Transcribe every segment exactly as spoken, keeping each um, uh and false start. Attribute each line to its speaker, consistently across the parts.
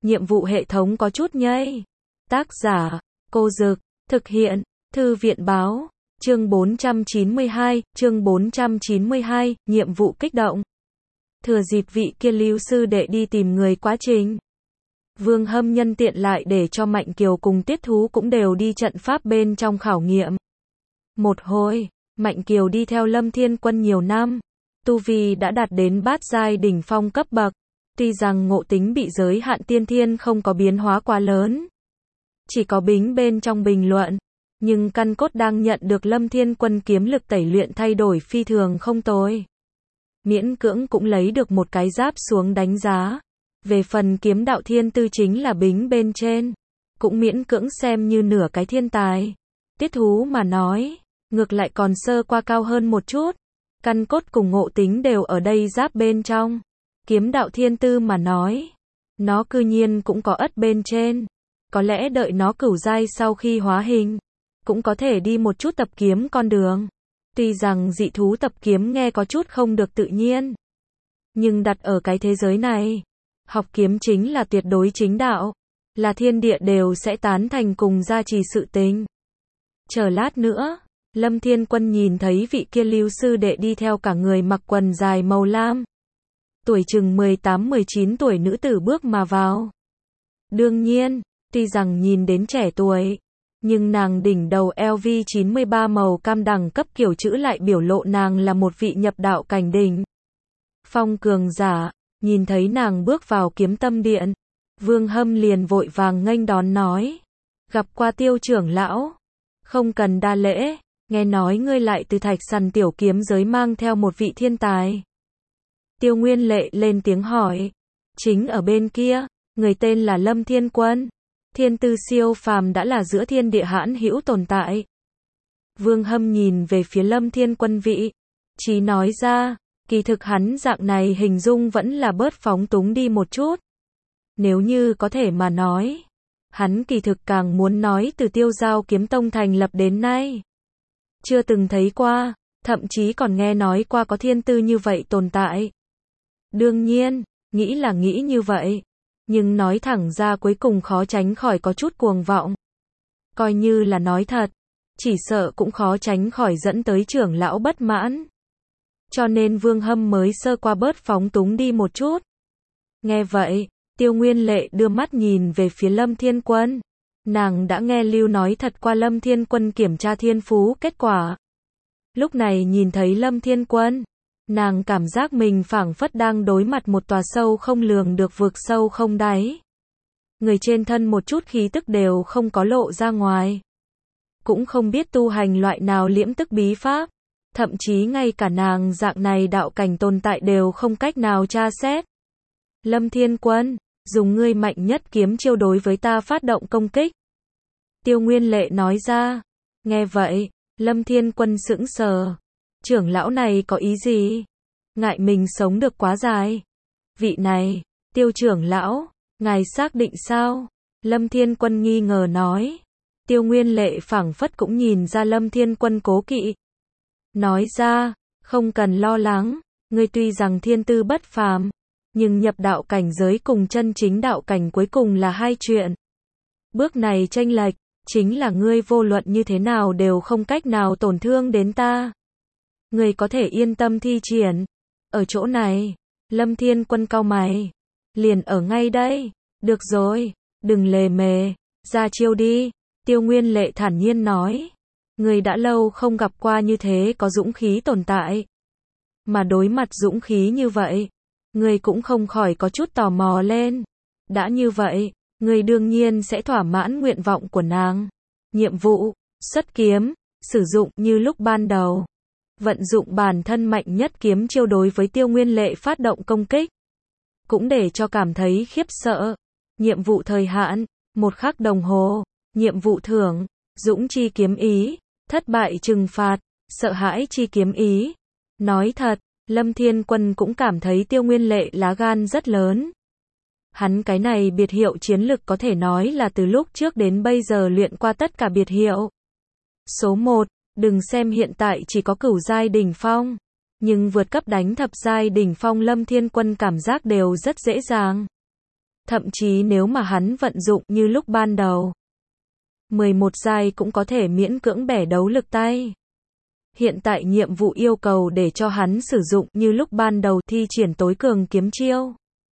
Speaker 1: nhiệm vụ hệ thống có chút nhây. Tác giả, Cô Dực, thực hiện, Thư viện báo, chương bốn trăm chín mươi hai, chương bốn trăm chín mươi hai, nhiệm vụ kích động. Thừa dịp vị kia Lưu sư đệ đi tìm người quá trình. Vương Hâm nhân tiện lại để cho Mạnh Kiều cùng Tiết Thú cũng đều đi trận pháp bên trong khảo nghiệm. Một hồi, Mạnh Kiều đi theo Lâm Thiên Quân nhiều năm, tu vi đã đạt đến bát giai đỉnh phong cấp bậc, tuy rằng ngộ tính bị giới hạn tiên thiên không có biến hóa quá lớn. Chỉ có bính bên trong bình luận, nhưng căn cốt đang nhận được Lâm Thiên Quân kiếm lực tẩy luyện thay đổi phi thường không tồi. Miễn cưỡng cũng lấy được một cái giáp xuống đánh giá. Về phần kiếm đạo thiên tư chính là bính bên trên, cũng miễn cưỡng xem như nửa cái thiên tài. Tiết Thú mà nói, ngược lại còn sơ qua cao hơn một chút. Căn cốt cùng ngộ tính đều ở đây giáp bên trong. Kiếm đạo thiên tư mà nói, nó cư nhiên cũng có ất bên trên. Có lẽ đợi nó cửu giai sau khi hóa hình, cũng có thể đi một chút tập kiếm con đường. Tuy rằng dị thú tập kiếm nghe có chút không được tự nhiên, nhưng đặt ở cái thế giới này, học kiếm chính là tuyệt đối chính đạo, là thiên địa đều sẽ tán thành cùng gia trì sự tình. Chờ lát nữa, Lâm Thiên Quân nhìn thấy vị kia Lưu sư đệ đi theo cả người mặc quần dài màu lam. Tuổi chừng mười tám mười chín tuổi nữ tử bước mà vào. Đương nhiên, tuy rằng nhìn đến trẻ tuổi, nhưng nàng đỉnh đầu L V chín mươi ba màu cam đẳng cấp kiểu chữ lại biểu lộ nàng là một vị nhập đạo cảnh đỉnh phong cường giả. Nhìn thấy nàng bước vào kiếm tâm điện, Vương Hâm liền vội vàng nghênh đón nói. Gặp qua Tiêu trưởng lão. Không cần đa lễ, nghe nói ngươi lại từ Thạch Sằn tiểu kiếm giới mang theo một vị thiên tài. Tiêu Nguyên Lệ lên tiếng hỏi. Chính ở bên kia, người tên là Lâm Thiên Quân. Thiên tư siêu phàm đã là giữa thiên địa hãn hữu tồn tại. Vương Hâm nhìn về phía Lâm Thiên Quân vị. Chí nói ra, kỳ thực hắn dạng này hình dung vẫn là bớt phóng túng đi một chút. Nếu như có thể mà nói, hắn kỳ thực càng muốn nói từ Tiêu Giao Kiếm Tông thành lập đến nay. Chưa từng thấy qua, thậm chí còn nghe nói qua có thiên tư như vậy tồn tại. Đương nhiên, nghĩ là nghĩ như vậy, nhưng nói thẳng ra cuối cùng khó tránh khỏi có chút cuồng vọng. Coi như là nói thật, chỉ sợ cũng khó tránh khỏi dẫn tới trưởng lão bất mãn. Cho nên Vương Hâm mới sơ qua bớt phóng túng đi một chút. Nghe vậy, Tiêu Nguyên Lệ đưa mắt nhìn về phía Lâm Thiên Quân. Nàng đã nghe Lưu nói thật qua Lâm Thiên Quân kiểm tra thiên phú kết quả. Lúc này nhìn thấy Lâm Thiên Quân, nàng cảm giác mình phảng phất đang đối mặt một tòa sâu không lường được vực sâu không đáy. Người trên thân một chút khí tức đều không có lộ ra ngoài. Cũng không biết tu hành loại nào liễm tức bí pháp. Thậm chí ngay cả nàng dạng này đạo cảnh tồn tại đều không cách nào tra xét. Lâm Thiên Quân, dùng ngươi mạnh nhất kiếm chiêu đối với ta phát động công kích. Tiêu Nguyên Lệ nói ra. Nghe vậy, Lâm Thiên Quân sững sờ. Trưởng lão này có ý gì? Ngại mình sống được quá dài. Vị này, Tiêu trưởng lão, ngài xác định sao? Lâm Thiên Quân nghi ngờ nói. Tiêu Nguyên Lệ phảng phất cũng nhìn ra Lâm Thiên Quân cố kỵ. Nói ra, không cần lo lắng, ngươi tuy rằng thiên tư bất phàm, nhưng nhập đạo cảnh giới cùng chân chính đạo cảnh cuối cùng là hai chuyện. Bước này chênh lệch, chính là ngươi vô luận như thế nào đều không cách nào tổn thương đến ta. Ngươi có thể yên tâm thi triển. Ở chỗ này, Lâm Thiên Quân cau mày. Liền ở ngay đây. Được rồi, đừng lề mề, ra chiêu đi. Tiêu Nguyên Lệ thản nhiên nói. Người đã lâu không gặp qua như thế có dũng khí tồn tại. Mà đối mặt dũng khí như vậy, người cũng không khỏi có chút tò mò lên. Đã như vậy, người đương nhiên sẽ thỏa mãn nguyện vọng của nàng. Nhiệm vụ, xuất kiếm, sử dụng như lúc ban đầu. Vận dụng bản thân mạnh nhất kiếm chiêu đối với Tiêu Nguyên Lệ phát động công kích. Cũng để cho cảm thấy khiếp sợ. Nhiệm vụ thời hạn, một khắc đồng hồ. Nhiệm vụ thưởng, dũng chi kiếm ý. Thất bại trừng phạt, sợ hãi chi kiếm ý. Nói thật, Lâm Thiên Quân cũng cảm thấy Tiêu Nguyên Lệ lá gan rất lớn. Hắn cái này biệt hiệu chiến lực có thể nói là từ lúc trước đến bây giờ luyện qua tất cả biệt hiệu. Số một, đừng xem hiện tại chỉ có cửu giai đỉnh phong, nhưng vượt cấp đánh thập giai đỉnh phong Lâm Thiên Quân cảm giác đều rất dễ dàng. Thậm chí nếu mà hắn vận dụng như lúc ban đầu, mười một giai cũng có thể miễn cưỡng bẻ đấu lực tay. Hiện tại nhiệm vụ yêu cầu để cho hắn sử dụng như lúc ban đầu thi triển tối cường kiếm chiêu.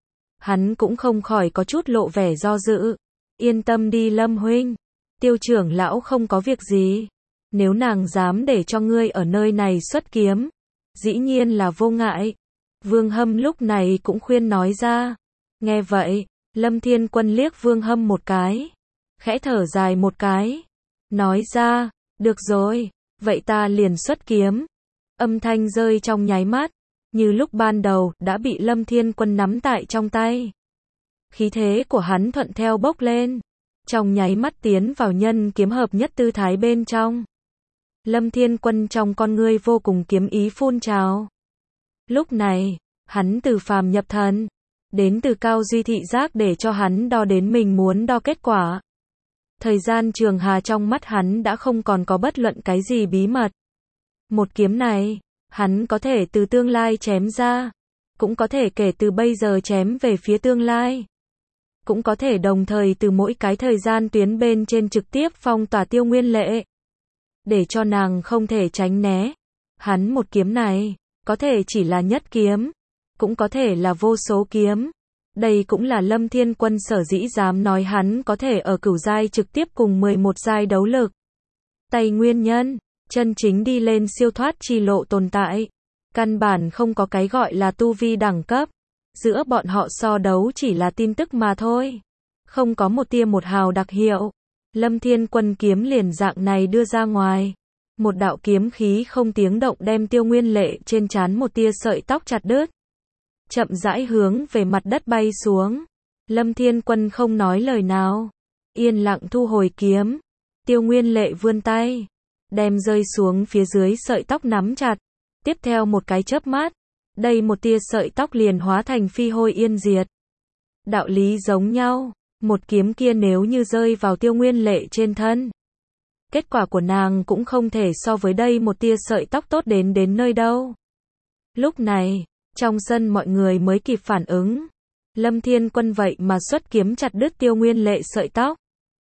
Speaker 1: Hắn cũng không khỏi có chút lộ vẻ do dự. Yên tâm đi Lâm huynh, Tiêu trưởng lão không có việc gì. Nếu nàng dám để cho ngươi ở nơi này xuất kiếm, dĩ nhiên là vô ngại. Vương Hâm lúc này cũng khuyên nói ra. Nghe vậy, Lâm Thiên Quân liếc Vương Hâm một cái, khẽ thở dài một cái, nói ra, được rồi, vậy ta liền xuất kiếm. Âm thanh rơi trong nháy mắt, như lúc ban đầu, đã bị Lâm Thiên Quân nắm tại trong tay. Khí thế của hắn thuận theo bốc lên, trong nháy mắt tiến vào nhân kiếm hợp nhất tư thái bên trong. Lâm Thiên Quân trong con ngươi vô cùng kiếm ý phun trào. Lúc này, hắn từ phàm nhập thần, đến từ cao duy thị giác để cho hắn đo đến mình muốn đo kết quả. Thời gian trường hà trong mắt hắn đã không còn có bất luận cái gì bí mật. Một kiếm này, hắn có thể từ tương lai chém ra, cũng có thể kể từ bây giờ chém về phía tương lai, cũng có thể đồng thời từ mỗi cái thời gian tuyến bên trên trực tiếp phong tỏa Tiêu Nguyên Lệ, để cho nàng không thể tránh né. Hắn một kiếm này, có thể chỉ là nhất kiếm, cũng có thể là vô số kiếm. Đây cũng là Lâm Thiên Quân sở dĩ dám nói hắn có thể ở cửu giai trực tiếp cùng mười một giai đấu lực. Tay nguyên nhân, chân chính đi lên siêu thoát chi lộ tồn tại. Căn bản không có cái gọi là tu vi đẳng cấp. Giữa bọn họ so đấu chỉ là tin tức mà thôi. Không có một tia một hào đặc hiệu. Lâm Thiên Quân kiếm liền dạng này đưa ra ngoài. Một đạo kiếm khí không tiếng động đem Tiêu Nguyên Lệ trên trán một tia sợi tóc chặt đứt. Chậm rãi hướng về mặt đất bay xuống. Lâm Thiên Quân không nói lời nào, yên lặng thu hồi kiếm. Tiêu Nguyên Lệ vươn tay, đem rơi xuống phía dưới sợi tóc nắm chặt. Tiếp theo một cái chớp mắt, đây một tia sợi tóc liền hóa thành phi hôi yên diệt. Đạo lý giống nhau, một kiếm kia nếu như rơi vào Tiêu Nguyên Lệ trên thân, kết quả của nàng cũng không thể so với đây một tia sợi tóc tốt đến đến nơi đâu. Lúc này, trong sân mọi người mới kịp phản ứng. Lâm Thiên Quân vậy mà xuất kiếm chặt đứt Tiêu Nguyên Lệ sợi tóc.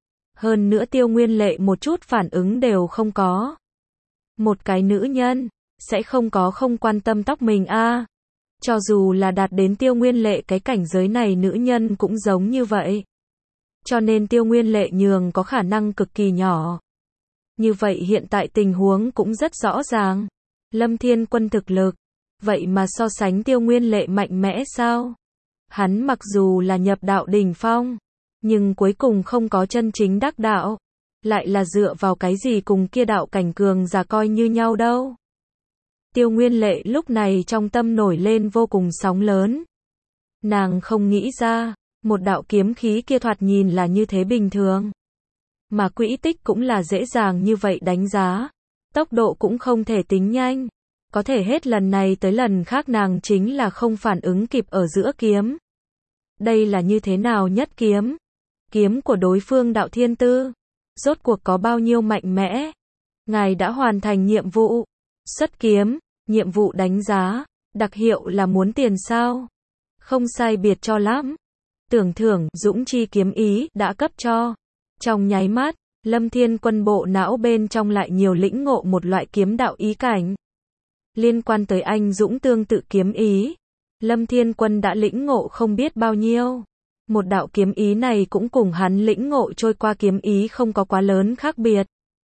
Speaker 1: Hơn nữa Tiêu Nguyên Lệ một chút phản ứng đều không có. Một cái nữ nhân, sẽ không có không quan tâm tóc mình a. À. Cho dù là đạt đến Tiêu Nguyên Lệ cái cảnh giới này nữ nhân cũng giống như vậy. Cho nên Tiêu Nguyên Lệ nhường có khả năng cực kỳ nhỏ. Như vậy hiện tại tình huống cũng rất rõ ràng. Lâm Thiên Quân thực lực, vậy mà so sánh Tiêu Nguyên Lệ mạnh mẽ sao? Hắn mặc dù là nhập đạo đỉnh phong, nhưng cuối cùng không có chân chính đắc đạo. Lại là dựa vào cái gì cùng kia đạo cảnh cường giả coi như nhau đâu? Tiêu Nguyên Lệ lúc này trong tâm nổi lên vô cùng sóng lớn. Nàng không nghĩ ra, một đạo kiếm khí kia thoạt nhìn là như thế bình thường. Mà quỹ tích cũng là dễ dàng như vậy đánh giá. Tốc độ cũng không thể tính nhanh. Có thể hết lần này tới lần khác nàng chính là không phản ứng kịp ở giữa kiếm. Đây là như thế nào nhất kiếm? Kiếm của đối phương Đạo Thiên Tư. Rốt cuộc có bao nhiêu mạnh mẽ? Ngài đã hoàn thành nhiệm vụ. Xuất kiếm, nhiệm vụ đánh giá. Đặc hiệu là muốn tiền sao? Không sai biệt cho lắm. Tưởng thưởng, dũng chi kiếm ý, đã cấp cho. Trong nháy mắt, Lâm Thiên Quân bộ não bên trong lại nhiều lĩnh ngộ một loại kiếm đạo ý cảnh. Liên quan tới anh dũng tương tự kiếm ý, Lâm Thiên Quân đã lĩnh ngộ không biết bao nhiêu. Một đạo kiếm ý này cũng cùng hắn lĩnh ngộ trôi qua kiếm ý không có quá lớn khác biệt.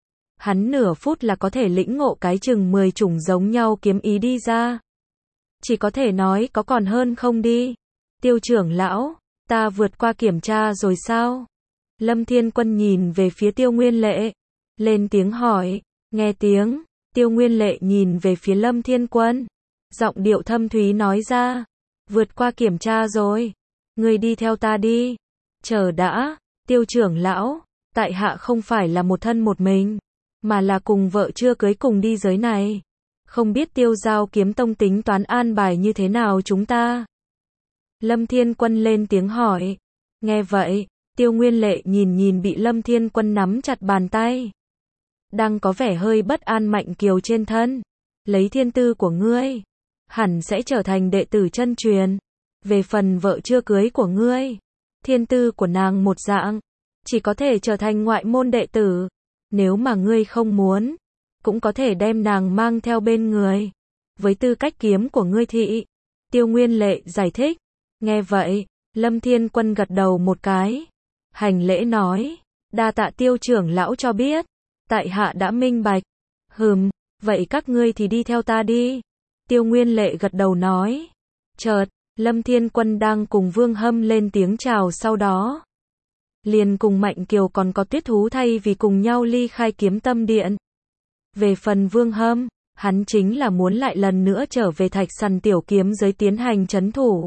Speaker 1: Hắn nửa phút là có thể lĩnh ngộ cái chừng mười chủng giống nhau kiếm ý đi ra. Chỉ có thể nói có còn hơn không đi. Tiêu trưởng lão, ta vượt qua kiểm tra rồi sao? Lâm Thiên Quân nhìn về phía Tiêu Nguyên Lệ, lên tiếng hỏi. Nghe tiếng, Tiêu Nguyên Lệ nhìn về phía Lâm Thiên Quân, giọng điệu thâm thúy nói ra. Vượt qua kiểm tra rồi. Ngươi đi theo ta đi. Chờ đã, Tiêu trưởng lão, tại hạ không phải là một thân một mình, mà là cùng vợ chưa cưới cùng đi giới này. Không biết Tiêu Giao Kiếm Tông tính toán an bài như thế nào chúng ta? Lâm Thiên Quân lên tiếng hỏi. Nghe vậy, Tiêu Nguyên Lệ nhìn nhìn bị Lâm Thiên Quân nắm chặt bàn tay, đang có vẻ hơi bất an Mạnh Kiều trên thân. Lấy thiên tư của ngươi, hẳn sẽ trở thành đệ tử chân truyền. Về phần vợ chưa cưới của ngươi, thiên tư của nàng một dạng, chỉ có thể trở thành ngoại môn đệ tử. Nếu mà ngươi không muốn, cũng có thể đem nàng mang theo bên người. Với tư cách kiếm của ngươi thị. Tiêu Nguyên Lệ giải thích. Nghe vậy, Lâm Thiên Quân gật đầu một cái. Hành lễ nói. Đa tạ Tiêu trưởng lão cho biết. Tại hạ đã minh bạch. Hừm, vậy các ngươi thì đi theo ta đi. Tiêu Nguyên Lệ gật đầu nói. Chợt, Lâm Thiên Quân đang cùng Vương Hâm lên tiếng chào, sau đó liền cùng Mạnh Kiều còn có Tuyết Thú thay vì cùng nhau ly khai Kiếm Tâm Điện. Về phần Vương Hâm, hắn chính là muốn lại lần nữa trở về Thạch Sằn tiểu kiếm giới tiến hành trấn thủ.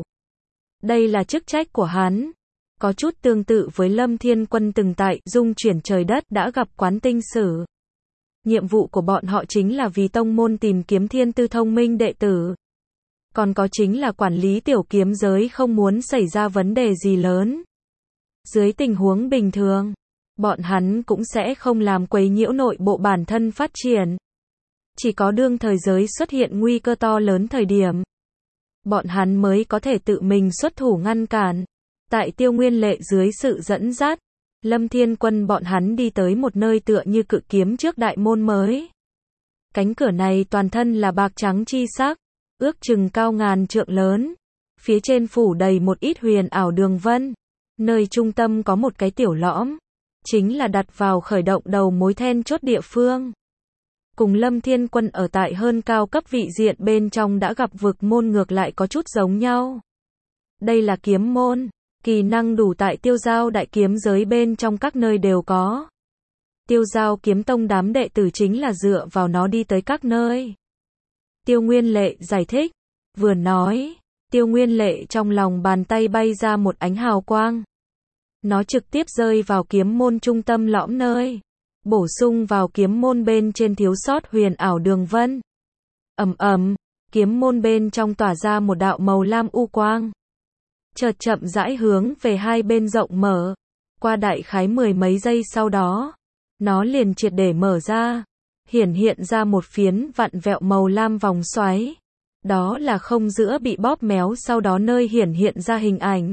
Speaker 1: Đây là chức trách của hắn. Có chút tương tự với Lâm Thiên Quân từng tại Dung Chuyển Trời Đất đã gặp Quán Tinh Sử. Nhiệm vụ của bọn họ chính là vì tông môn tìm kiếm thiên tư thông minh đệ tử. Còn có chính là quản lý tiểu kiếm giới không muốn xảy ra vấn đề gì lớn. Dưới tình huống bình thường, bọn hắn cũng sẽ không làm quấy nhiễu nội bộ bản thân phát triển. Chỉ có đương thời giới xuất hiện nguy cơ to lớn thời điểm, bọn hắn mới có thể tự mình xuất thủ ngăn cản. Tại Tiêu Nguyên Lệ dưới sự dẫn dắt, Lâm Thiên Quân bọn hắn đi tới một nơi tựa như cự kiếm trước đại môn mới. Cánh cửa này toàn thân là bạc trắng chi sắc, ước chừng cao ngàn trượng lớn. Phía trên phủ đầy một ít huyền ảo đường vân. Nơi trung tâm có một cái tiểu lõm, chính là đặt vào khởi động đầu mối then chốt địa phương. Cùng Lâm Thiên Quân ở tại hơn cao cấp vị diện bên trong đã gặp vực môn ngược lại có chút giống nhau. Đây là kiếm môn, kỳ năng đủ tại Tiêu Giao đại kiếm giới bên trong các nơi đều có. Tiêu Giao kiếm tông đám đệ tử chính là dựa vào nó đi tới các nơi. Tiêu Nguyên Lệ giải thích, vừa nói, Tiêu Nguyên Lệ trong lòng bàn tay bay ra một ánh hào quang. Nó trực tiếp rơi vào kiếm môn trung tâm lõm nơi. Bổ sung vào kiếm môn bên trên thiếu sót huyền ảo đường vân. Ầm ầm, kiếm môn bên trong tỏa ra một đạo màu lam u quang. Chợt chậm rãi hướng về hai bên rộng mở. Qua đại khái mười mấy giây sau đó, nó liền triệt để mở ra. Hiển hiện ra một phiến vặn vẹo màu lam vòng xoáy. Đó là không giữa bị bóp méo, sau đó nơi hiển hiện ra hình ảnh.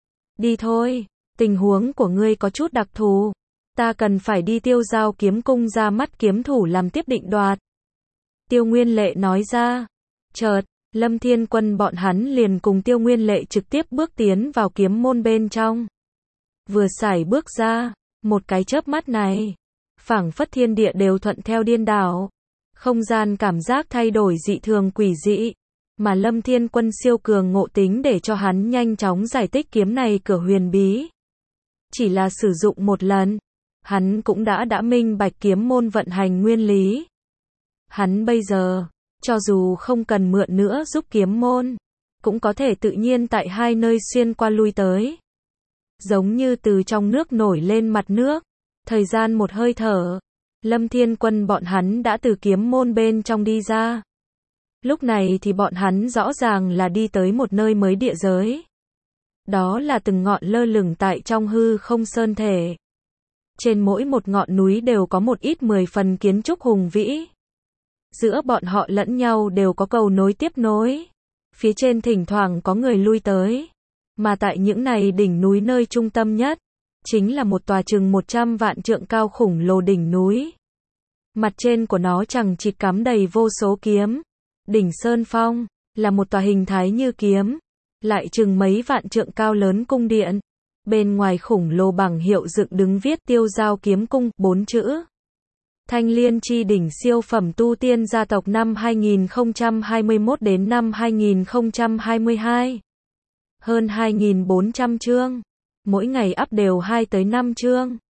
Speaker 1: Đi thôi, tình huống của ngươi có chút đặc thù. Ta cần phải đi Tiêu Giao kiếm cung ra mắt kiếm thủ làm tiếp định đoạt. Tiêu Nguyên Lệ nói ra. Chợt, Lâm Thiên Quân bọn hắn liền cùng Tiêu Nguyên Lệ trực tiếp bước tiến vào kiếm môn bên trong. Vừa sải bước ra, một cái chớp mắt này, phảng phất thiên địa đều thuận theo điên đảo. Không gian cảm giác thay đổi dị thường quỷ dị, mà Lâm Thiên Quân siêu cường ngộ tính để cho hắn nhanh chóng giải thích kiếm này cửa huyền bí. Chỉ là sử dụng một lần, hắn cũng đã đã minh bạch kiếm môn vận hành nguyên lý. Hắn bây giờ, cho dù không cần mượn nữa giúp kiếm môn, cũng có thể tự nhiên tại hai nơi xuyên qua lui tới. Giống như từ trong nước nổi lên mặt nước, thời gian một hơi thở, Lâm Thiên Quân bọn hắn đã từ kiếm môn bên trong đi ra. Lúc này thì bọn hắn rõ ràng là đi tới một nơi mới địa giới. Đó là từng ngọn lơ lửng tại trong hư không sơn thể. Trên mỗi một ngọn núi đều có một ít mười phần kiến trúc hùng vĩ. Giữa bọn họ lẫn nhau đều có cầu nối tiếp nối. Phía trên thỉnh thoảng có người lui tới. Mà tại những này đỉnh núi nơi trung tâm nhất, chính là một tòa chừng một trăm vạn trượng cao khủng lồ đỉnh núi. Mặt trên của nó chẳng chịt cắm đầy vô số kiếm. Đỉnh Sơn Phong, là một tòa hình thái như kiếm, lại chừng mấy vạn trượng cao lớn cung điện. Bên ngoài khủng lồ bảng hiệu dựng đứng viết Tiêu Giao kiếm cung, bốn chữ. Thanh Liên chi đỉnh siêu phẩm tu tiên gia tộc năm hai nghìn không trăm hai mươi mốt đến năm hai nghìn không trăm hai mươi hai. Hơn hai nghìn bốn trăm chương. Mỗi ngày up đều hai tới năm chương.